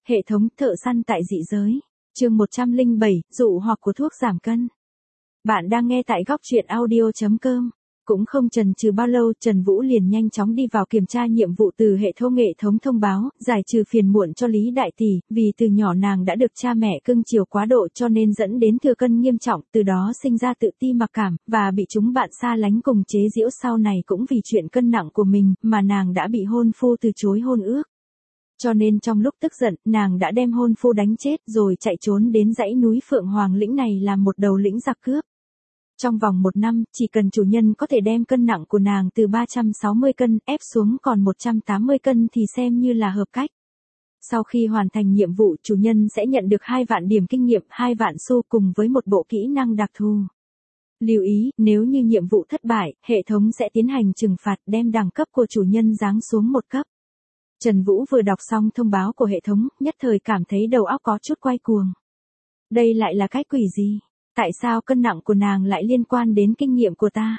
Hệ thống thợ săn tại dị giới. Chương 107, dụ hoặc của thuốc giảm cân. Bạn đang nghe tại góc truyện audio.com. Cũng không chần chừ bao lâu, Trần Vũ liền nhanh chóng đi vào kiểm tra nhiệm vụ từ hệ thống thông báo, giải trừ phiền muộn cho Lý Đại Tỷ, vì từ nhỏ nàng đã được cha mẹ cưng chiều quá độ cho nên dẫn đến thừa cân nghiêm trọng, từ đó sinh ra tự ti mặc cảm, và bị chúng bạn xa lánh cùng chế giễu, sau này cũng vì chuyện cân nặng của mình, mà nàng đã bị hôn phu từ chối hôn ước. Cho nên trong lúc tức giận, nàng đã đem hôn phu đánh chết rồi chạy trốn đến dãy núi Phượng Hoàng Lĩnh này làm một đầu lĩnh giặc cướp. Trong vòng 1 năm, chỉ cần chủ nhân có thể đem cân nặng của nàng từ 360 cân ép xuống còn 180 cân thì xem như là hợp cách. Sau khi hoàn thành nhiệm vụ, chủ nhân sẽ nhận được 2 vạn điểm kinh nghiệm, 2 vạn xu cùng với một bộ kỹ năng đặc thù. Lưu ý, nếu như nhiệm vụ thất bại, hệ thống sẽ tiến hành trừng phạt, đem đẳng cấp của chủ nhân giáng xuống 1 cấp. Trần Vũ vừa đọc xong thông báo của hệ thống, nhất thời cảm thấy đầu óc có chút quay cuồng. Đây lại là cái quỷ gì? Tại sao cân nặng của nàng lại liên quan đến kinh nghiệm của ta?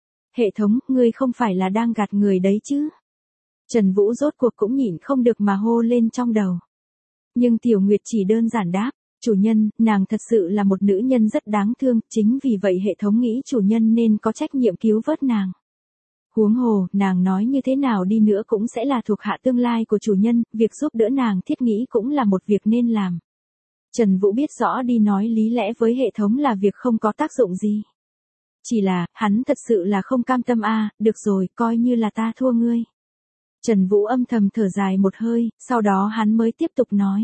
Hệ thống, ngươi không phải là đang gạt người đấy chứ? Trần Vũ rốt cuộc cũng nhịn không được mà hô lên trong đầu. Nhưng Tiểu Nguyệt chỉ đơn giản đáp, chủ nhân, nàng thật sự là một nữ nhân rất đáng thương, chính vì vậy hệ thống nghĩ chủ nhân nên có trách nhiệm cứu vớt nàng. Huống hồ, nàng nói như thế nào đi nữa cũng sẽ là thuộc hạ tương lai của chủ nhân, việc giúp đỡ nàng thiết nghĩ cũng là một việc nên làm. Trần Vũ biết rõ đi nói lý lẽ với hệ thống là việc không có tác dụng gì. Chỉ là, hắn thật sự là không cam tâm được rồi, coi như là ta thua ngươi. Trần Vũ âm thầm thở dài một hơi, sau đó hắn mới tiếp tục nói.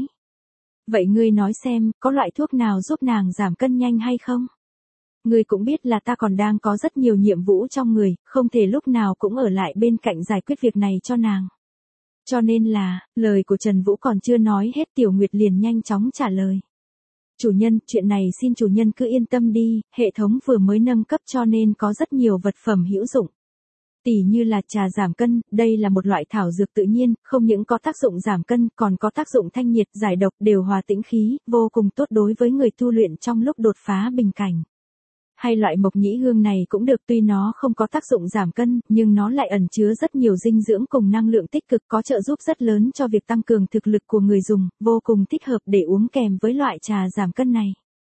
Vậy ngươi nói xem, có loại thuốc nào giúp nàng giảm cân nhanh hay không? Ngươi cũng biết là ta còn đang có rất nhiều nhiệm vụ trong người, không thể lúc nào cũng ở lại bên cạnh giải quyết việc này cho nàng. Cho nên là, lời của Trần Vũ còn chưa nói hết, Tiểu Nguyệt liền nhanh chóng trả lời. Chủ nhân, chuyện này xin chủ nhân cứ yên tâm đi, hệ thống vừa mới nâng cấp cho nên có rất nhiều vật phẩm hữu dụng. Tỉ như là trà giảm cân, đây là một loại thảo dược tự nhiên, không những có tác dụng giảm cân, còn có tác dụng thanh nhiệt, giải độc, điều hòa tĩnh khí, vô cùng tốt đối với người tu luyện trong lúc đột phá bình cảnh. Hay loại mộc nhĩ hương này cũng được, tuy nó không có tác dụng giảm cân, nhưng nó lại ẩn chứa rất nhiều dinh dưỡng cùng năng lượng tích cực, có trợ giúp rất lớn cho việc tăng cường thực lực của người dùng, vô cùng thích hợp để uống kèm với loại trà giảm cân này.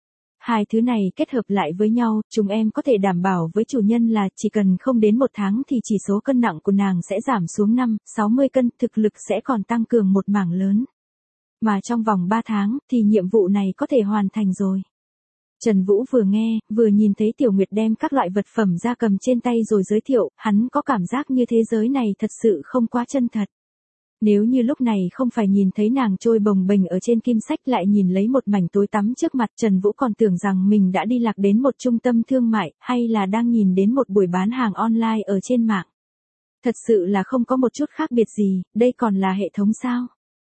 2 thứ này kết hợp lại với nhau, chúng em có thể đảm bảo với chủ nhân là chỉ cần không đến 1 tháng thì chỉ số cân nặng của nàng sẽ giảm xuống 5-60 cân, thực lực sẽ còn tăng cường một mảng lớn. Mà trong vòng 3 tháng thì nhiệm vụ này có thể hoàn thành rồi. Trần Vũ vừa nghe, vừa nhìn thấy Tiểu Nguyệt đem các loại vật phẩm ra cầm trên tay rồi giới thiệu, hắn có cảm giác như thế giới này thật sự không quá chân thật. Nếu như lúc này không phải nhìn thấy nàng trôi bồng bềnh ở trên kim sách lại nhìn lấy một mảnh tối tăm trước mặt, Trần Vũ còn tưởng rằng mình đã đi lạc đến một trung tâm thương mại, hay là đang nhìn đến một buổi bán hàng online ở trên mạng. Thật sự là không có một chút khác biệt gì, đây còn là hệ thống sao?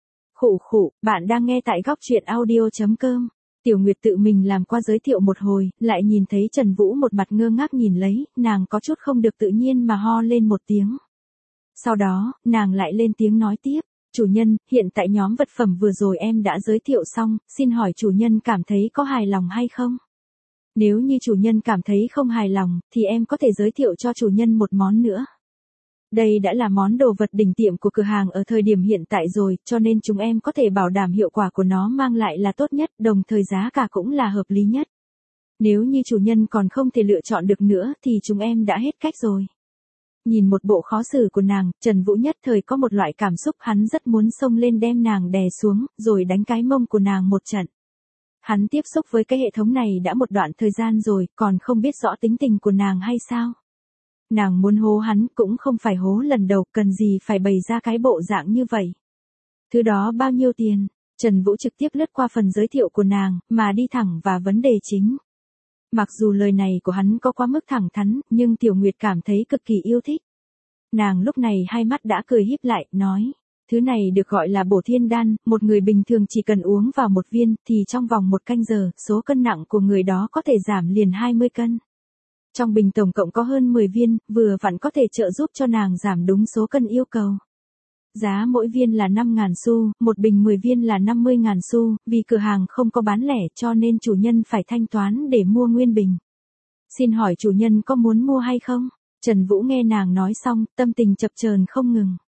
Khụ, bạn đang nghe tại góc truyện audio.com. Tiểu Nguyệt tự mình làm qua giới thiệu một hồi, lại nhìn thấy Trần Vũ một mặt ngơ ngác nhìn lấy, nàng có chút không được tự nhiên mà ho lên một tiếng. Sau đó, nàng lại lên tiếng nói tiếp, chủ nhân, hiện tại nhóm vật phẩm vừa rồi em đã giới thiệu xong, xin hỏi chủ nhân cảm thấy có hài lòng hay không? Nếu như chủ nhân cảm thấy không hài lòng, thì em có thể giới thiệu cho chủ nhân một món nữa. Đây đã là món đồ vật đỉnh tiệm của cửa hàng ở thời điểm hiện tại rồi, cho nên chúng em có thể bảo đảm hiệu quả của nó mang lại là tốt nhất, đồng thời giá cả cũng là hợp lý nhất. Nếu như chủ nhân còn không thể lựa chọn được nữa thì chúng em đã hết cách rồi. Nhìn một bộ khó xử của nàng, Trần Vũ nhất thời có một loại cảm xúc, hắn rất muốn xông lên đem nàng đè xuống, rồi đánh cái mông của nàng một trận. Hắn tiếp xúc với cái hệ thống này đã một đoạn thời gian rồi, còn không biết rõ tính tình của nàng hay sao? Nàng muốn hố hắn cũng không phải hố lần đầu, cần gì phải bày ra cái bộ dạng như vậy. Thứ đó bao nhiêu tiền? Trần Vũ trực tiếp lướt qua phần giới thiệu của nàng, mà đi thẳng vào vấn đề chính. Mặc dù lời này của hắn có quá mức thẳng thắn, nhưng Tiểu Nguyệt cảm thấy cực kỳ yêu thích. Nàng lúc này hai mắt đã cười híp lại, nói. Thứ này được gọi là bổ thiên đan, một người bình thường chỉ cần uống vào 1 viên, thì trong vòng 1 canh giờ, số cân nặng của người đó có thể giảm liền 20 cân. Trong bình tổng cộng có hơn 10 viên, vừa vặn có thể trợ giúp cho nàng giảm đúng số cân yêu cầu. Giá mỗi viên là 5.000 xu, một bình 10 viên là 50.000 xu, vì cửa hàng không có bán lẻ cho nên chủ nhân phải thanh toán để mua nguyên bình. Xin hỏi chủ nhân có muốn mua hay không? Trần Vũ nghe nàng nói xong, tâm tình chập chờn không ngừng.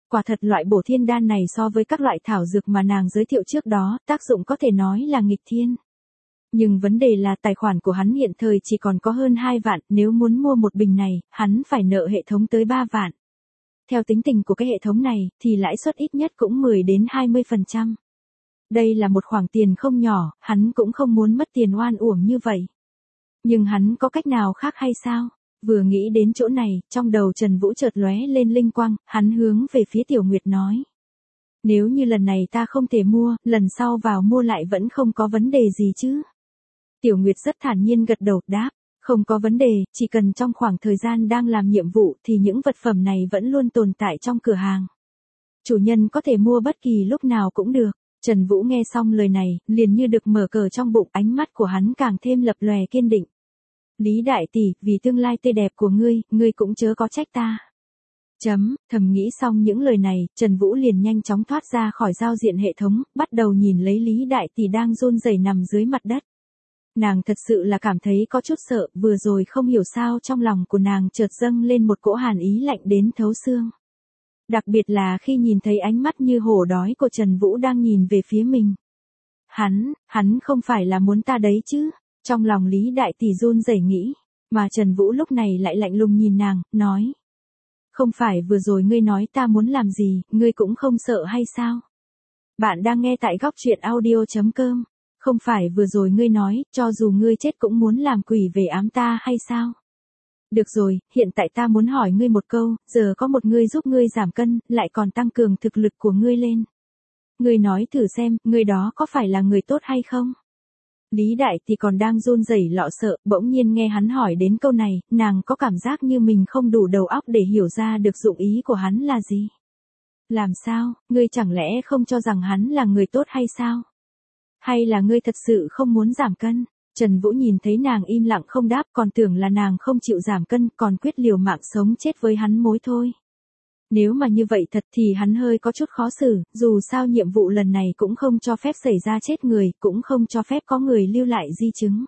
Quả thật loại bổ thiên đan này so với các loại thảo dược mà nàng giới thiệu trước đó, tác dụng có thể nói là nghịch thiên. Nhưng vấn đề là tài khoản của hắn hiện thời chỉ còn có hơn 2 vạn, nếu muốn mua một bình này, hắn phải nợ hệ thống tới 3 vạn. Theo tính tình của cái hệ thống này, thì lãi suất ít nhất cũng 10 đến 20%. Đây là một khoản tiền không nhỏ, hắn cũng không muốn mất tiền oan uổng như vậy. Nhưng hắn có cách nào khác hay sao? Vừa nghĩ đến chỗ này, trong đầu Trần Vũ chợt lóe lên linh quang, hắn hướng về phía Tiểu Nguyệt nói. Nếu như lần này ta không thể mua, lần sau vào mua lại vẫn không có vấn đề gì chứ? Tiểu Nguyệt rất thản nhiên gật đầu, đáp. Không có vấn đề, chỉ cần trong khoảng thời gian đang làm nhiệm vụ thì những vật phẩm này vẫn luôn tồn tại trong cửa hàng. Chủ nhân có thể mua bất kỳ lúc nào cũng được. Trần Vũ nghe xong lời này, liền như được mở cờ trong bụng, ánh mắt của hắn càng thêm lập lòe kiên định. Lý đại tỷ, vì tương lai tươi đẹp của ngươi cũng chớ có trách ta. Thầm nghĩ xong những lời này, Trần Vũ liền nhanh chóng thoát ra khỏi giao diện hệ thống, bắt đầu nhìn lấy Lý đại tỷ đang run rẩy nằm dưới mặt đất. Nàng thật sự là cảm thấy có chút sợ, vừa rồi không hiểu sao trong lòng của nàng chợt dâng lên một cỗ hàn ý lạnh đến thấu xương. Đặc biệt là khi nhìn thấy ánh mắt như hổ đói của Trần Vũ đang nhìn về phía mình. Hắn không phải là muốn ta đấy chứ? Trong lòng Lý đại tỷ run rẩy nghĩ, mà Trần Vũ lúc này lại lạnh lùng nhìn nàng, nói. Không phải vừa rồi ngươi nói ta muốn làm gì, ngươi cũng không sợ hay sao? Bạn đang nghe tại góc truyện audio.com. Không phải vừa rồi ngươi nói, cho dù ngươi chết cũng muốn làm quỷ về ám ta hay sao? Được rồi, hiện tại ta muốn hỏi ngươi một câu, giờ có một người giúp ngươi giảm cân, lại còn tăng cường thực lực của ngươi lên. Ngươi nói thử xem, người đó có phải là người tốt hay không? Lý đại thì còn đang run rẩy lo sợ, bỗng nhiên nghe hắn hỏi đến câu này, nàng có cảm giác như mình không đủ đầu óc để hiểu ra được dụng ý của hắn là gì. Làm sao, ngươi chẳng lẽ không cho rằng hắn là người tốt hay sao? Hay là ngươi thật sự không muốn giảm cân? Trần Vũ nhìn thấy nàng im lặng không đáp, còn tưởng là nàng không chịu giảm cân, còn quyết liều mạng sống chết với hắn mối thôi. Nếu mà như vậy thật thì hắn hơi có chút khó xử, dù sao nhiệm vụ lần này cũng không cho phép xảy ra chết người, cũng không cho phép có người lưu lại di chứng.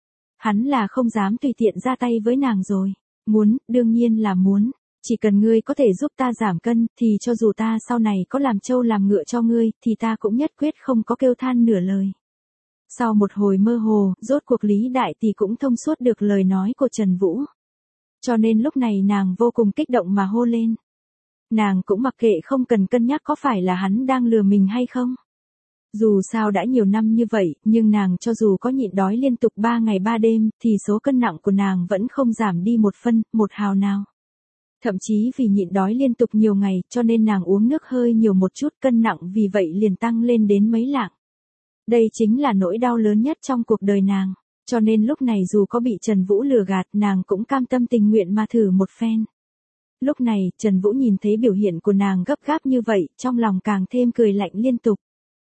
Hắn là không dám tùy tiện ra tay với nàng rồi. Muốn, đương nhiên là muốn. Chỉ cần ngươi có thể giúp ta giảm cân, thì cho dù ta sau này có làm trâu làm ngựa cho ngươi, thì ta cũng nhất quyết không có kêu than nửa lời. Sau một hồi mơ hồ, rốt cuộc Lý đại tỷ cũng thông suốt được lời nói của Trần Vũ. Cho nên lúc này nàng vô cùng kích động mà hô lên. Nàng cũng mặc kệ không cần cân nhắc có phải là hắn đang lừa mình hay không. Dù sao đã nhiều năm như vậy, nhưng nàng cho dù có nhịn đói liên tục 3 ngày 3 đêm, thì số cân nặng của nàng vẫn không giảm đi một phân, một hào nào. Thậm chí vì nhịn đói liên tục nhiều ngày, cho nên nàng uống nước hơi nhiều một chút, cân nặng vì vậy liền tăng lên đến mấy lạng. Đây chính là nỗi đau lớn nhất trong cuộc đời nàng, cho nên lúc này dù có bị Trần Vũ lừa gạt, nàng cũng cam tâm tình nguyện mà thử một phen. Lúc này, Trần Vũ nhìn thấy biểu hiện của nàng gấp gáp như vậy, trong lòng càng thêm cười lạnh liên tục.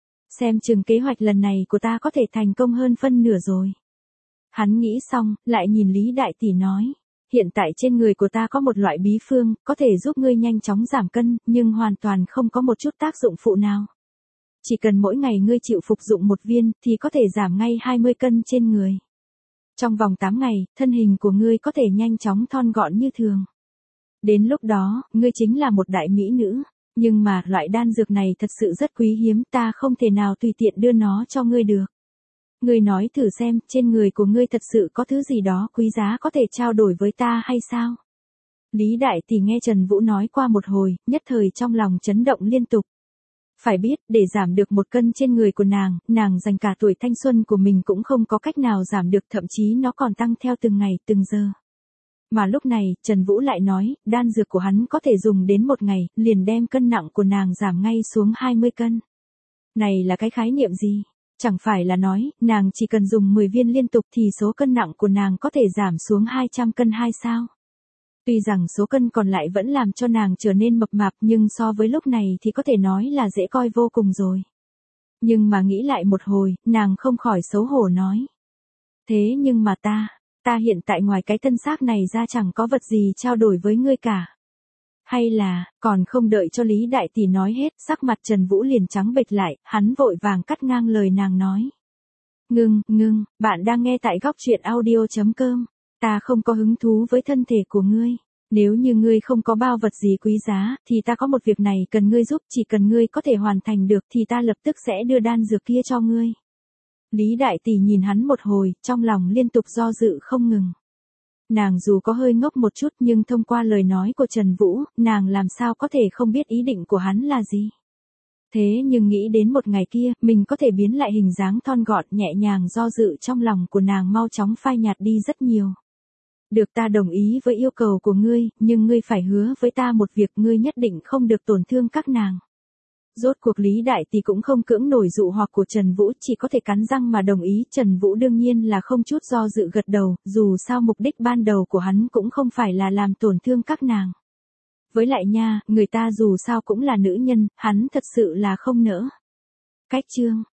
Xem chừng kế hoạch lần này của ta có thể thành công hơn phân nửa rồi. Hắn nghĩ xong, lại nhìn Lý đại tỷ nói. Hiện tại trên người của ta có một loại bí phương, có thể giúp ngươi nhanh chóng giảm cân, nhưng hoàn toàn không có một chút tác dụng phụ nào. Chỉ cần mỗi ngày ngươi chịu phục dụng một viên, thì có thể giảm ngay 20 cân trên người. Trong vòng 8 ngày, thân hình của ngươi có thể nhanh chóng thon gọn như thường. Đến lúc đó, ngươi chính là một đại mỹ nữ. Nhưng mà, loại đan dược này thật sự rất quý hiếm, ta không thể nào tùy tiện đưa nó cho ngươi được. Ngươi nói thử xem, trên người của ngươi thật sự có thứ gì đó quý giá có thể trao đổi với ta hay sao? Lý đại tỷ nghe Trần Vũ nói qua một hồi, nhất thời trong lòng chấn động liên tục. Phải biết, để giảm được 1 cân trên người của nàng dành cả tuổi thanh xuân của mình cũng không có cách nào giảm được, thậm chí nó còn tăng theo từng ngày, từng giờ. Mà lúc này, Trần Vũ lại nói, đan dược của hắn có thể dùng đến 1 ngày, liền đem cân nặng của nàng giảm ngay xuống 20 cân. Này là cái khái niệm gì? Chẳng phải là nói, nàng chỉ cần dùng 10 viên liên tục thì số cân nặng của nàng có thể giảm xuống 200 cân hay sao? Tuy rằng số cân còn lại vẫn làm cho nàng trở nên mập mạp, nhưng so với lúc này thì có thể nói là dễ coi vô cùng rồi. Nhưng mà nghĩ lại một hồi, nàng không khỏi xấu hổ nói. Thế nhưng mà ta hiện tại ngoài cái thân xác này ra chẳng có vật gì trao đổi với ngươi cả. Hay là, còn không đợi cho Lý đại tỷ nói hết, sắc mặt Trần Vũ liền trắng bệch lại, hắn vội vàng cắt ngang lời nàng nói. Ngưng, bạn đang nghe tại góc truyện audio.com. Ta không có hứng thú với thân thể của ngươi. Nếu như ngươi không có bao vật gì quý giá, thì ta có một việc này cần ngươi giúp, chỉ cần ngươi có thể hoàn thành được thì ta lập tức sẽ đưa đan dược kia cho ngươi. Lý Đại Tỷ nhìn hắn một hồi, trong lòng liên tục do dự không ngừng. Nàng dù có hơi ngốc một chút nhưng thông qua lời nói của Trần Vũ, nàng làm sao có thể không biết ý định của hắn là gì. Thế nhưng nghĩ đến một ngày kia, mình có thể biến lại hình dáng thon gọn nhẹ nhàng, do dự trong lòng của nàng mau chóng phai nhạt đi rất nhiều. Được, ta đồng ý với yêu cầu của ngươi, nhưng ngươi phải hứa với ta một việc, ngươi nhất định không được tổn thương các nàng. Rốt cuộc Lý Đại Tỷ cũng không cưỡng nổi dụ hoặc của Trần Vũ, chỉ có thể cắn răng mà đồng ý. Trần Vũ đương nhiên là không chút do dự gật đầu, dù sao mục đích ban đầu của hắn cũng không phải là làm tổn thương các nàng. Với lại nha, người ta dù sao cũng là nữ nhân, hắn thật sự là không nỡ. Cách chương